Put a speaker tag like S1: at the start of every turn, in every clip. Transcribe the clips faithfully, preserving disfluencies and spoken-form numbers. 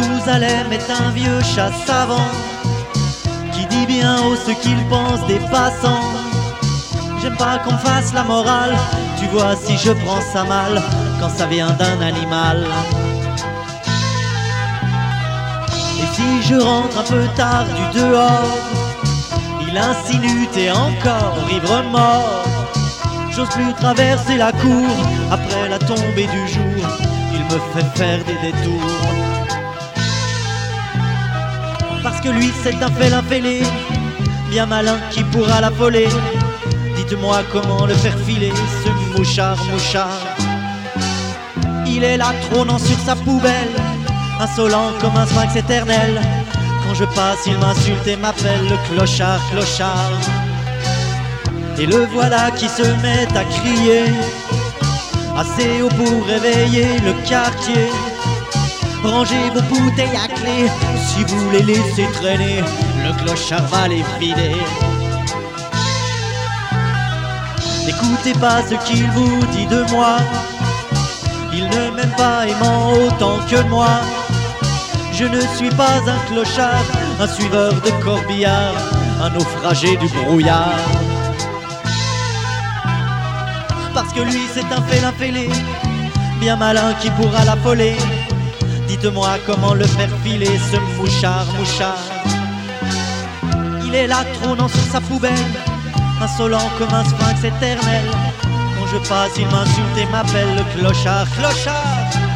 S1: Mathusalem est un vieux chat savant qui dit bien haut ce qu'il pense des passants. J'aime pas qu'on fasse la morale, tu vois si je prends ça mal quand ça vient d'un animal. Et si je rentre un peu tard du dehors, il insinue t'es encore ivre mort. J'ose plus traverser la cour après la tombée du jour, il me fait faire des détours. Parce que lui c'est un félin fêlé, bien malin qui pourra l'affoler. Dites-moi comment le faire filer, ce mouchard mouchard. Il est là trônant sur sa poubelle, insolent comme un sphinx éternel. Quand je passe il m'insulte et m'appelle le clochard clochard. Et le voilà qui se met à crier, assez haut pour réveiller le quartier. Rangez vos bouteilles à clé, si vous les laissez traîner, le clochard va les vider. N'écoutez pas ce qu'il vous dit de moi, il ne m'aime pas aimant autant que moi. Je ne suis pas un clochard, un suiveur de corbillard, un naufragé du brouillard. Parce que lui c'est un félin fêlé, bien malin qui pourra l'affoler. Dites-moi comment le faire filer, ce mouchard mouchard. Il est là trônant sur sa poubelle, insolent comme un sphinx éternel. Quand je passe il m'insulte et m'appelle le clochard clochard.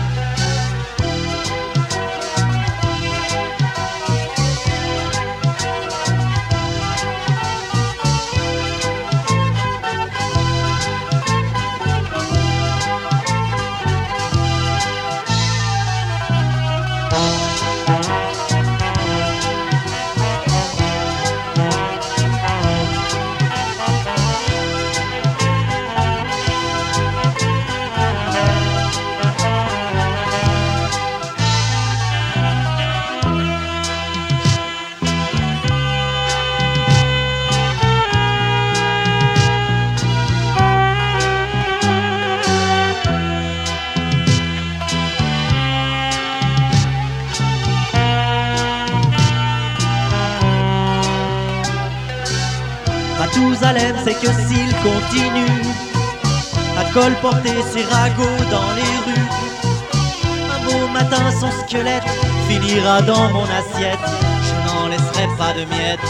S1: Mathusalem c'est que s'il continue à colporter ses ragots dans les rues, un beau matin son squelette finira dans mon assiette, je n'en laisserai pas de miettes.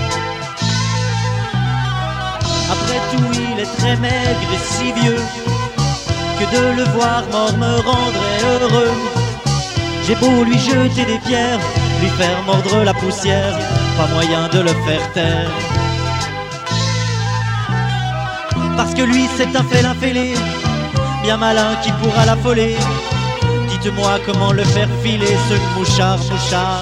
S1: Après tout il est très maigre et si vieux que de le voir mort me rendrait heureux. J'ai beau lui jeter des pierres, lui faire mordre la poussière, pas moyen de le faire taire. Parce que lui c'est un félin fêlé, bien malin qui pourra l'affoler. Dites-moi comment le faire filer, ce mouchard mouchard.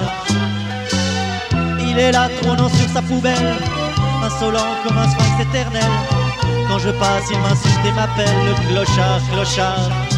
S1: Il est là trônant sur sa poubelle, insolent comme un sphinx éternel. Quand je passe il m'insulte et m'appelle le clochard clochard.